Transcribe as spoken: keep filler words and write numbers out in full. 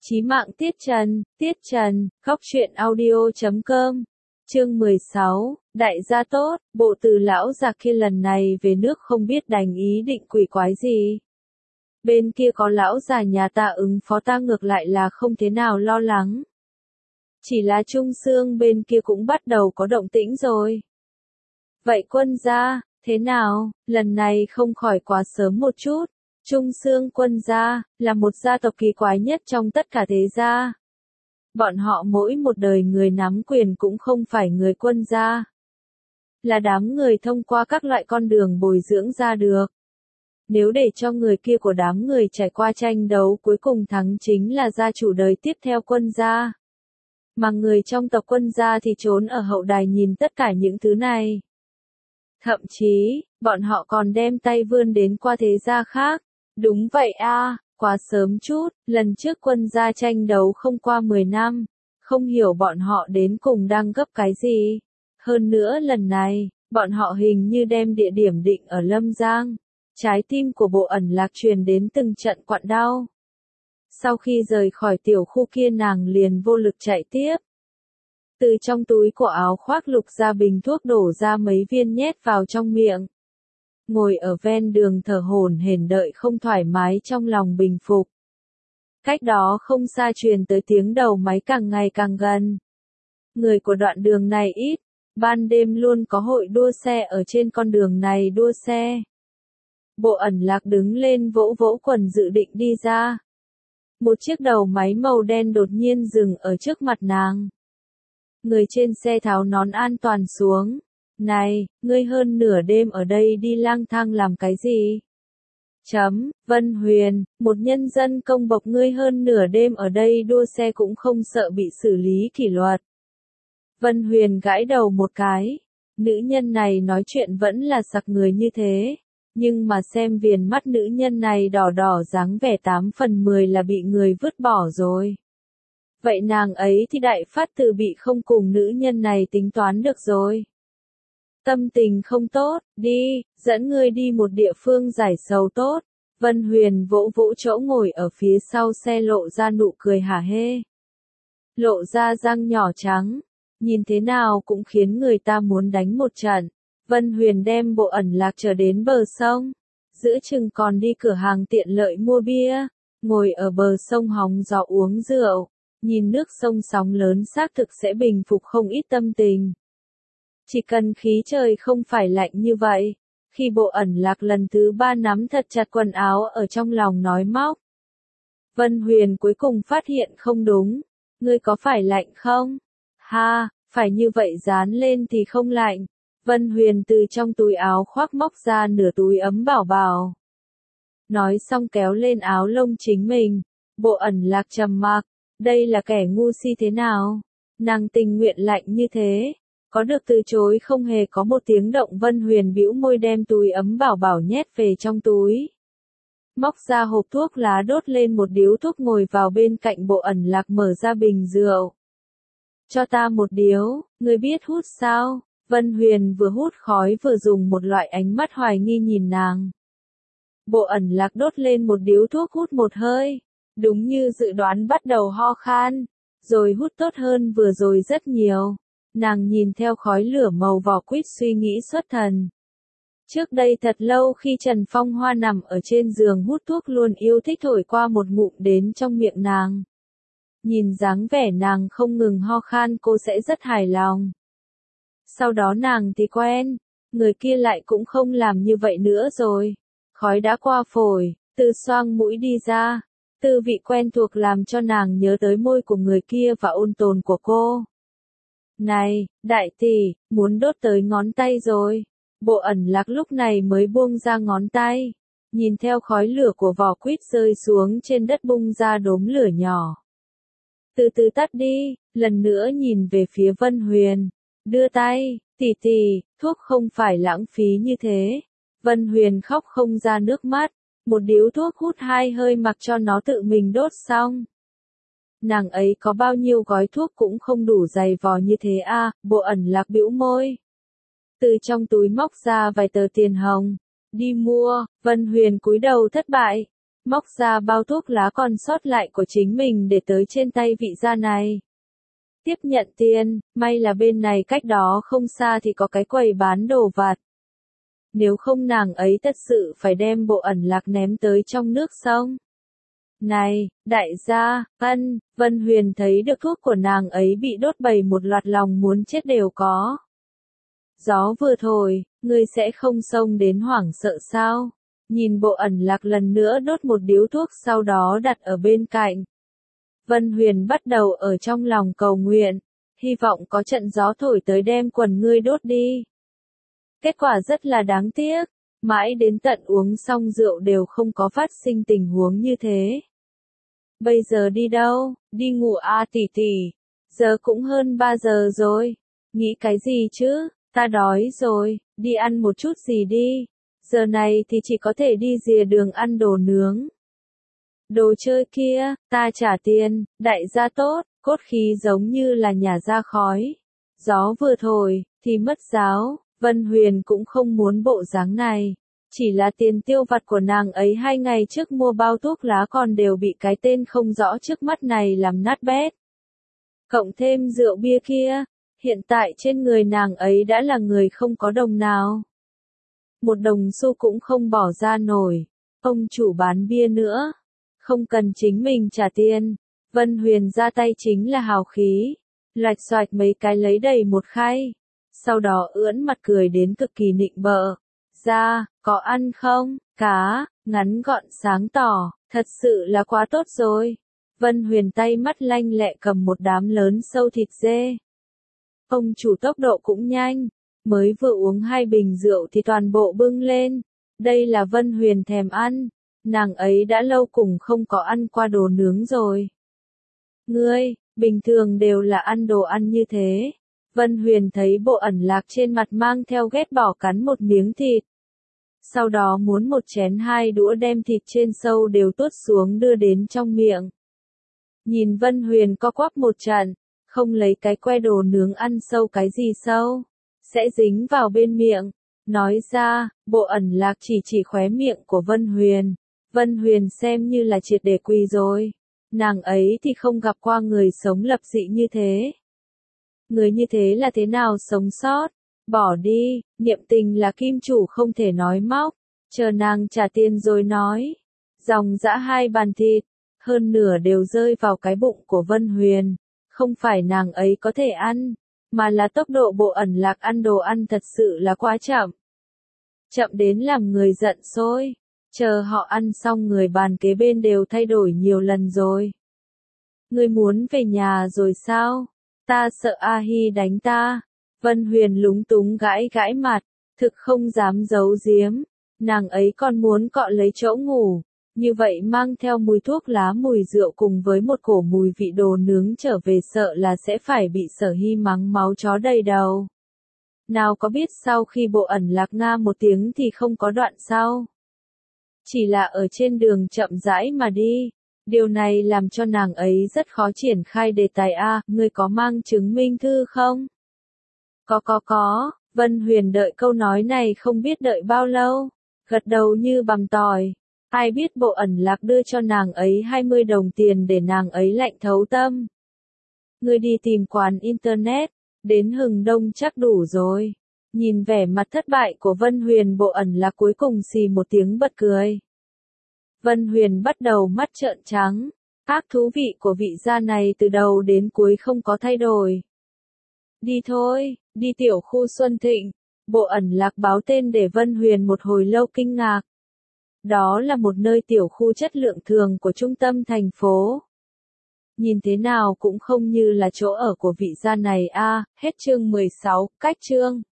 Chí mạng Tiết Trần, Tiết Trần, góc truyện audio chấm com. Chương mười sáu, đại gia tốt, bộ từ lão già kia lần này về nước không biết đành ý định quỷ quái gì. Bên kia có lão già nhà ta ứng phó ta ngược lại là không thế nào lo lắng. Chỉ là Trung Xương bên kia cũng bắt đầu có động tĩnh rồi. Vậy quân gia, thế nào, lần này không khỏi quá sớm một chút. Trung Xương quân gia, là một gia tộc kỳ quái nhất trong tất cả thế gia. Bọn họ mỗi một đời người nắm quyền cũng không phải người quân gia. Là đám người thông qua các loại con đường bồi dưỡng ra được. Nếu để cho người kia của đám người trải qua tranh đấu cuối cùng thắng chính là gia chủ đời tiếp theo quân gia. Mà người trong tộc quân gia thì trốn ở hậu đài nhìn tất cả những thứ này. Thậm chí, bọn họ còn đem tay vươn đến qua thế gia khác. Đúng vậy a, quá sớm chút, lần trước quân gia tranh đấu không qua mười năm, không hiểu bọn họ đến cùng đang gấp cái gì. Hơn nữa lần này, bọn họ hình như đem địa điểm định ở Lâm Giang. Trái tim của Bộ Ẩn Lạc truyền đến từng trận quặn đau. Sau khi rời khỏi tiểu khu kia nàng liền vô lực chạy tiếp. Từ trong túi của áo khoác lục ra bình thuốc đổ ra mấy viên nhét vào trong miệng. Ngồi ở ven đường thở hổn hển đợi không thoải mái trong lòng bình phục. Cách đó không xa truyền tới tiếng đầu máy càng ngày càng gần. Người của đoạn đường này ít, ban đêm luôn có hội đua xe ở trên con đường này đua xe. Bộ Ẩn Lạc đứng lên vỗ vỗ quần dự định đi ra. Một chiếc đầu máy màu đen đột nhiên dừng ở trước mặt nàng. Người trên xe tháo nón an toàn xuống. Này, ngươi hơn nửa đêm ở đây đi lang thang làm cái gì? Chấm, Vân Huyền, một nhân dân công bộc ngươi hơn nửa đêm ở đây đua xe cũng không sợ bị xử lý kỷ luật. Vân Huyền gãi đầu một cái. Nữ nhân này nói chuyện vẫn là sặc người như thế. Nhưng mà xem viền mắt nữ nhân này đỏ đỏ dáng vẻ tám phần mười là bị người vứt bỏ rồi. Vậy nàng ấy thì đại phát từ bị không cùng nữ nhân này tính toán được rồi. Tâm tình không tốt, đi, dẫn ngươi đi một địa phương giải sầu tốt. Vân Huyền vỗ vỗ chỗ ngồi ở phía sau xe lộ ra nụ cười hả hê. Lộ ra răng nhỏ trắng, nhìn thế nào cũng khiến người ta muốn đánh một trận. Vân Huyền đem Bộ Ẩn Lạc trở đến bờ sông, giữa chừng còn đi cửa hàng tiện lợi mua bia, ngồi ở bờ sông hóng gió uống rượu, nhìn nước sông sóng lớn xác thực sẽ bình phục không ít tâm tình. Chỉ cần khí trời không phải lạnh như vậy, khi Bộ Ẩn Lạc lần thứ ba nắm thật chặt quần áo ở trong lòng nói móc. Vân Huyền cuối cùng phát hiện không đúng, ngươi có phải lạnh không? Ha, phải như vậy dán lên thì không lạnh. Vân Huyền từ trong túi áo khoác móc ra nửa túi ấm bảo bảo. Nói xong kéo lên áo lông chính mình, Bộ Ẩn Lạc trầm mặc, đây là kẻ ngu si thế nào? Nàng tình nguyện lạnh như thế, có được từ chối không hề có một tiếng động. Vân Huyền bĩu môi đem túi ấm bảo bảo nhét về trong túi. Móc ra hộp thuốc lá đốt lên một điếu thuốc ngồi vào bên cạnh Bộ Ẩn Lạc mở ra bình rượu. Cho ta một điếu, ngươi biết hút sao? Vân Huyền vừa hút khói vừa dùng một loại ánh mắt hoài nghi nhìn nàng. Bộ Ẩn Lạc đốt lên một điếu thuốc hút một hơi. Đúng như dự đoán bắt đầu ho khan. Rồi hút tốt hơn vừa rồi rất nhiều. Nàng nhìn theo khói lửa màu vỏ quýt suy nghĩ xuất thần. Trước đây thật lâu khi Trần Phong Hoa nằm ở trên giường hút thuốc luôn yêu thích thổi qua một ngụm đến trong miệng nàng. Nhìn dáng vẻ nàng không ngừng ho khan cô sẽ rất hài lòng. Sau đó nàng thì quen, người kia lại cũng không làm như vậy nữa rồi. Khói đã qua phổi, từ xoang mũi đi ra. Tư vị quen thuộc làm cho nàng nhớ tới môi của người kia và ôn tồn của cô. Này, đại tỷ, muốn đốt tới ngón tay rồi. Bộ Ẩn Lạc lúc này mới buông ra ngón tay. Nhìn theo khói lửa của vỏ quýt rơi xuống trên đất bung ra đốm lửa nhỏ. Từ từ tắt đi, lần nữa nhìn về phía Vân Huyền. Đưa tay, tỷ tỷ, thuốc không phải lãng phí như thế. Vân Huyền khóc không ra nước mắt. Một điếu thuốc hút hai hơi mặc cho nó tự mình đốt xong. Nàng ấy có bao nhiêu gói thuốc cũng không đủ dày vò như thế à, Bộ Ẩn Lạc bĩu môi. Từ trong túi móc ra vài tờ tiền hồng. Đi mua, Vân Huyền cúi đầu thất bại. móc ra bao thuốc lá còn sót lại của chính mình để tới trên tay vị gia này. Tiếp nhận tiền, may là bên này cách đó không xa thì có cái quầy bán đồ vặt. Nếu không nàng ấy thật sự phải đem bộ ẩn lạc ném tới trong nước sông. Này, đại gia, ân, Vân Huyền thấy được thuốc của nàng ấy bị đốt bầy một loạt lòng muốn chết đều có. Gió vừa thổi, ngươi sẽ không xông đến hoảng sợ sao? Nhìn bộ ẩn lạc lần nữa đốt một điếu thuốc sau đó đặt ở bên cạnh. Vân Huyền bắt đầu ở trong lòng cầu nguyện, hy vọng có trận gió thổi tới đem quần ngươi đốt đi. Kết quả rất là đáng tiếc, mãi đến tận uống xong rượu đều không có phát sinh tình huống như thế. Bây giờ đi đâu, đi ngủ à tỷ tỷ, giờ cũng hơn ba giờ rồi, nghĩ cái gì chứ, ta đói rồi, đi ăn một chút gì đi, giờ này thì chỉ có thể đi rìa đường ăn đồ nướng. Đồ chơi kia, ta trả tiền, đại gia tốt, cốt khí giống như là nhả ra khói. Gió vừa thổi, thì mất giáo, Vân Huyền cũng không muốn bộ dáng này. Chỉ là tiền tiêu vặt của nàng ấy hai ngày trước mua bao thuốc lá còn đều bị cái tên không rõ trước mắt này làm nát bét. Cộng thêm rượu bia kia, hiện tại trên người nàng ấy đã là người không có đồng nào. Một đồng xu cũng không bỏ ra nổi, ông chủ bán bia nữa. Không cần chính mình trả tiền, Vân Huyền ra tay chính là hào khí, lạch xoạch mấy cái lấy đầy một khay, sau đó ưỡn mặt cười đến cực kỳ nịnh bợ. Ra, có ăn không, cá, ngắn gọn sáng tỏ, thật sự là quá tốt rồi. Vân Huyền tay mắt lanh lẹ cầm một đám lớn sâu thịt dê. Ông chủ tốc độ cũng nhanh, mới vừa uống hai bình rượu thì toàn bộ bưng lên. Đây là Vân Huyền thèm ăn. Nàng ấy đã lâu cùng không có ăn qua đồ nướng rồi. Ngươi, bình thường đều là ăn đồ ăn như thế. Vân Huyền thấy bộ ẩn lạc trên mặt mang theo ghét bỏ cắn một miếng thịt. Sau đó muốn một chén hai đũa đem thịt trên sâu đều tuốt xuống đưa đến trong miệng. Nhìn Vân Huyền co quắp một trận, không lấy cái que đồ nướng ăn sâu cái gì sâu, sẽ dính vào bên miệng. Nói ra, bộ ẩn lạc chỉ chỉ khóe miệng của Vân Huyền. Vân Huyền xem như là triệt để quỳ rồi. Nàng ấy thì không gặp qua người sống lập dị như thế. Người như thế là thế nào sống sót? Bỏ đi, niệm tình là kim chủ không thể nói móc. Chờ nàng trả tiền rồi nói. Dòng dã hai bàn thịt, hơn nửa đều rơi vào cái bụng của Vân Huyền. Không phải nàng ấy có thể ăn, mà là tốc độ bộ ẩn lạc ăn đồ ăn thật sự là quá chậm. Chậm đến làm người giận sôi. Chờ họ ăn xong người bàn kế bên đều thay đổi nhiều lần rồi. Ngươi muốn về nhà rồi sao? Ta sợ A Hi đánh ta. Vân Huyền lúng túng gãi gãi mặt, thực không dám giấu giếm. Nàng ấy còn muốn cọ lấy chỗ ngủ. Như vậy mang theo mùi thuốc lá mùi rượu cùng với một cổ mùi vị đồ nướng trở về sợ là sẽ phải bị Sở Hi mắng máu chó đầy đầu. Nào có biết sau khi bộ ẩn lạc nga một tiếng thì không có đoạn sau. Chỉ là ở trên đường chậm rãi mà đi. Điều này làm cho nàng ấy rất khó triển khai đề tài A, ngươi có mang chứng minh thư không? Có có có, Vân Huyền đợi câu nói này không biết đợi bao lâu. Gật đầu như bằm tỏi. Ai biết bộ ẩn lạc đưa cho nàng ấy hai mươi đồng tiền để nàng ấy lạnh thấu tâm. Ngươi đi tìm quán internet, đến Hừng Đông chắc đủ rồi. Nhìn vẻ mặt thất bại của Vân Huyền bộ ẩn lạc cuối cùng xì một tiếng bật cười. Vân Huyền bắt đầu mắt trợn trắng. Ác thú vị của vị gia này từ đầu đến cuối không có thay đổi. Đi thôi, đi tiểu khu Xuân Thịnh. Bộ ẩn lạc báo tên để Vân Huyền một hồi lâu kinh ngạc. Đó là một nơi tiểu khu chất lượng thường của trung tâm thành phố. Nhìn thế nào cũng không như là chỗ ở của vị gia này a. À, hết chương mười sáu, cách chương.